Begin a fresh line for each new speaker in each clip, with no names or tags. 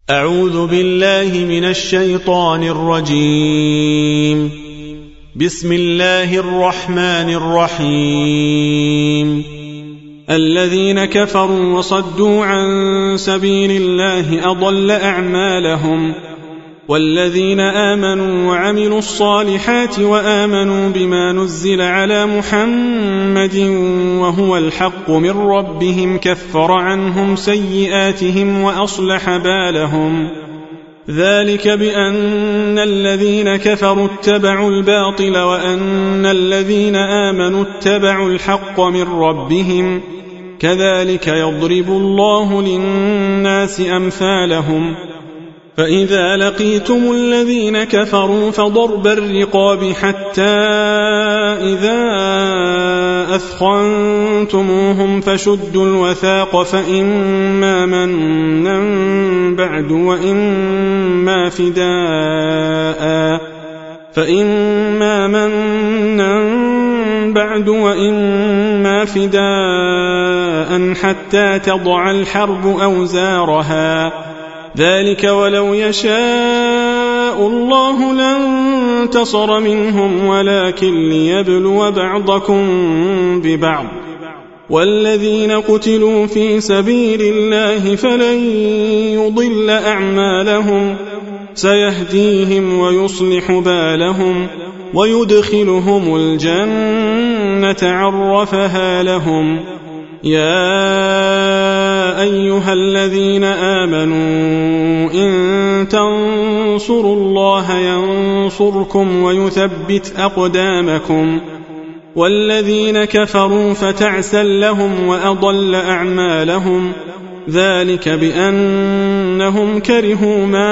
أعوذ بالله من الشيطان الرجيم. بسم الله الرحمن الرحيم. الذين كفروا وصدوا عن سبيل الله أضل أعمالهم، والذين آمنوا وعملوا الصالحات وآمنوا بما نزل على محمد وهو الحق من ربهم كفر عنهم سيئاتهم وأصلح بالهم. ذلك بأن الذين كفروا اتبعوا الباطل وأن الذين آمنوا اتبعوا الحق من ربهم، كذلك يضرب الله للناس أمثالهم. فإذا لقيتم الذين كفروا فضرب الرقاب حتى إذا أثخنتموهم فشدوا الوثاق فإما منا بعد وإما فداء حتى تضع الحرب أوزارها. ذلك ولو يشاء الله لانتصر منهم ولكن ليبلو بعضكم ببعض. والذين قتلوا في سبيل الله فلن يضل أعمالهم، سيهديهم ويصلح بالهم ويدخلهم الجنة عرفها لهم. يا أيها الذين آمنوا إن تنصروا الله ينصركم ويثبت أقدامكم. والذين كفروا فتعسا لهم وأضل أعمالهم، ذلك بأنهم كرهوا ما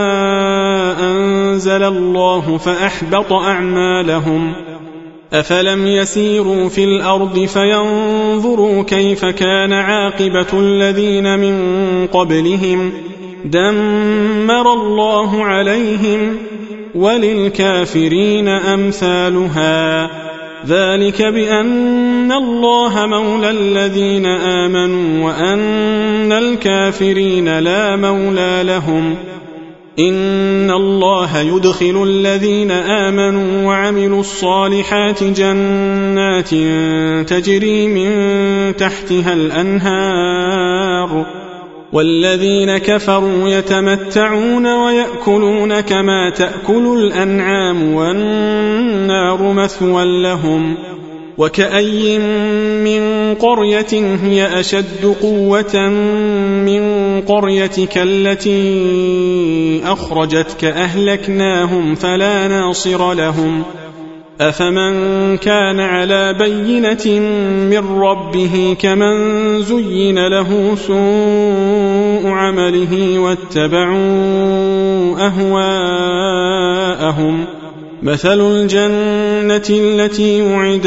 أنزل الله فأحبط أعمالهم. أفلم يسيروا في الأرض فينظروا كيف كان عاقبة الذين من قبلهم، دمر الله عليهم، وللكافرين أمثالها. ذلك بأن الله مولى الذين آمنوا وأن الكافرين لا مولى لهم. إن الله يدخل الذين آمنوا وعملوا الصالحات جنات تجري من تحتها الأنهار، والذين كفروا يتمتعون ويأكلون كما تأكل الأنعام والنار مثوى لهم. وكأي من قرية هي أشد قوة من قريتك التي أخرجتك أهلكناهم فلا ناصر لهم. أفمن كان على بينة من ربه كمن زين له سوء عمله واتبعوا أهواءهم. مثل الجنة التي وعد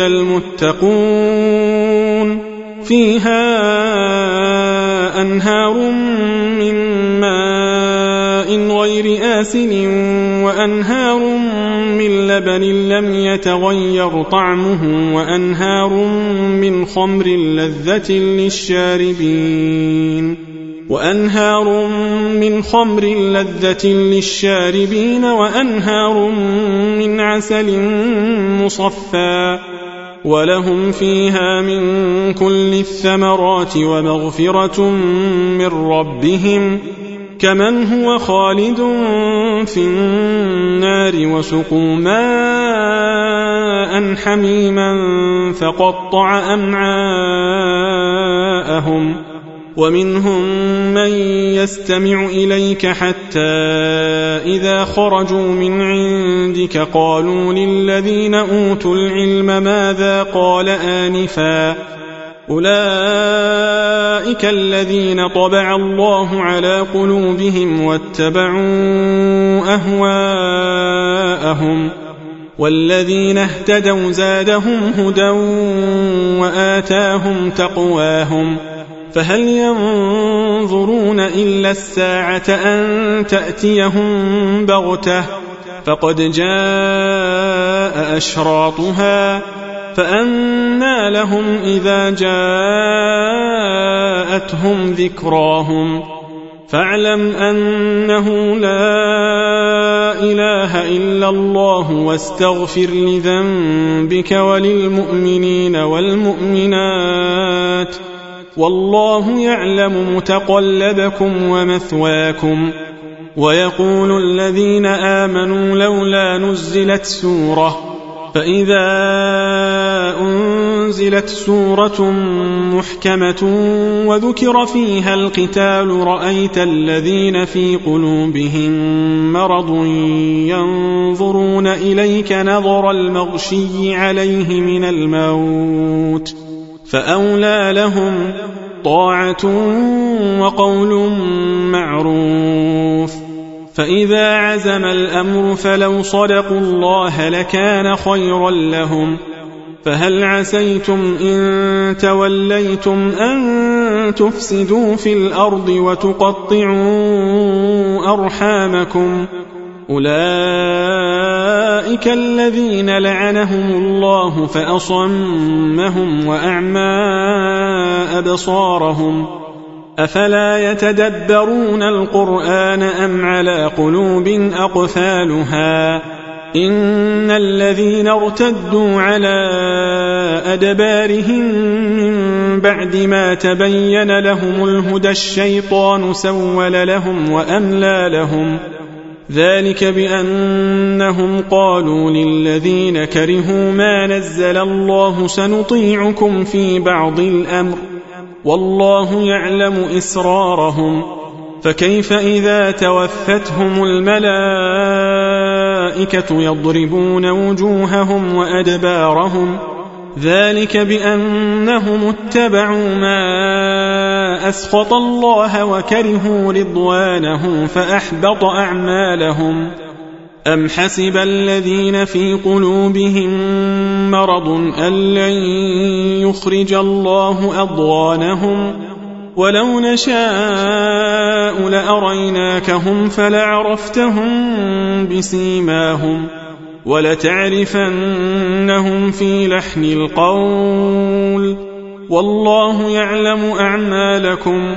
المتقون فيها أنهار من ماء غير آسن وأنهار من لبن لم يتغير طعمه وأنهار من خمر لذة للشاربين وأنهار من عسل مصفى، ولهم فيها من كل الثمرات ومغفرة من ربهم، كمن هو خالد في النار وسقوا ماء حميما فقطع أمعاءهم. ومنهم من يستمع إليك حتى إذا خرجوا من عندك قالوا للذين أوتوا العلم ماذا قال آنفا، أولئك الذين طبع الله على قلوبهم واتبعوا أهواءهم. والذين اهتدوا زادهم هدى وآتاهم تقواهم. فهل ينظرون إلا الساعة أن تأتيهم بغتة، فقد جاء أشراطها، فأنى لهم إذا جاءتهم ذكراهم. فاعلم أنه لا إله إلا الله واستغفر لذنبك وللمؤمنين والمؤمنات والله يعلم متقلبكم ومثواكم. ويقول الذين آمنوا لولا نزلت سورة، فإذا أنزلت سورة محكمة وذكر فيها القتال رأيت الذين في قلوبهم مرض ينظرون إليك نظر المغشي عليه من الموت، فأولى لهم طاعة وقول معروف. فإذا عزم الأمر فلو صدقوا الله لكان خيرا لهم. فهل عسيتم إن توليتم أن تفسدوا في الأرض وتقطعوا أرحامكم؟ أولئك الذين لعنهم الله فأصمهم وأعمى أبصارهم. أفلا يتدبرون القرآن أم على قلوب أقفالها؟ إن الذين ارتدوا على أدبارهم من بعد ما تبين لهم الهدى الشيطان سول لهم وأملى لهم، ذلك بأنهم قالوا للذين كرهوا ما نزل الله سنطيعكم في بعض الأمر والله يعلم إسرارهم. فكيف إذا توفتهم الملائكة يضربون وجوههم وأدبارهم؟ ذلك بأنهم اتبعوا ما أسخط الله وكرهوا رضوانه فأحبط أعمالهم. أم حسب الذين في قلوبهم مرض أن لن يخرج الله أضغانهم؟ ولو نشاء لأريناكهم فلعرفتهم بسيماهم ولتعرفنهم في لحن القول والله يعلم أعمالكم.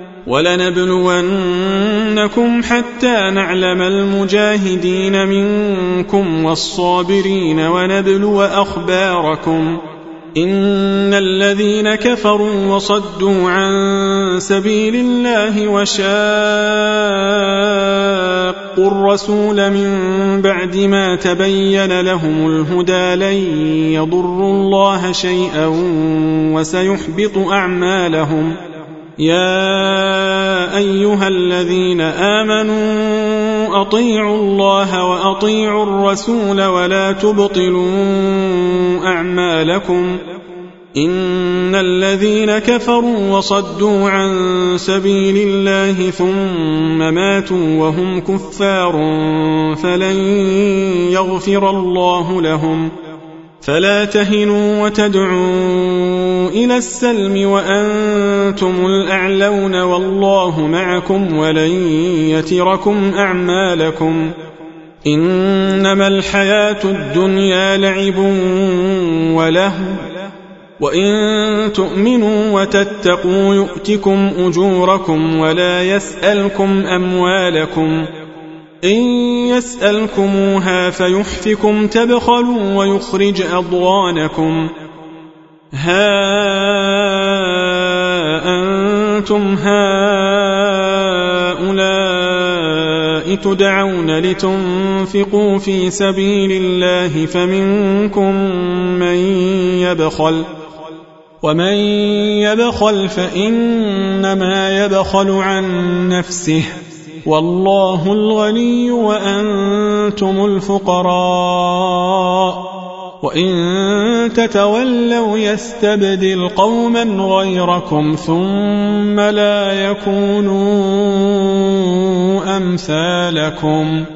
ولنبلونكم حتى نعلم المجاهدين منكم والصابرين ونبلو أخباركم. إن الذين كفروا وصدوا عن سبيل الله وشاقوا الرسول من بعد ما تبين لهم الهدى لن يضروا الله شيئا وسيحبط أعمالهم. يا أيها الذين آمنوا أطيعوا الله وأطيعوا الرسول ولا تبطلوا أعمالكم. إن الذين كفروا وصدوا عن سبيل الله ثم ماتوا وهم كفار فلن يغفر الله لهم. فلا تهنوا وتدعوا إلى السلم وأنتم الأعلون والله معكم ولن يتركم أعمالكم. إنما الحياة الدنيا لعب ولهو وإن تؤمنوا وتتقوا يؤتكم أجوركم ولا يسألكم أموالكم. إن يسألكموها فيحفكم تبخلوا ويخرج أضغانكم. ها أنتم هؤلاء تدعون لتنفقوا في سبيل الله فمنكم من يبخل ومن يبخل فإنما يبخل عن نفسه والله الغني وأنتم الفقراء وإن تتولوا يستبدل قوما غيركم ثم لا يكونوا أمثالكم.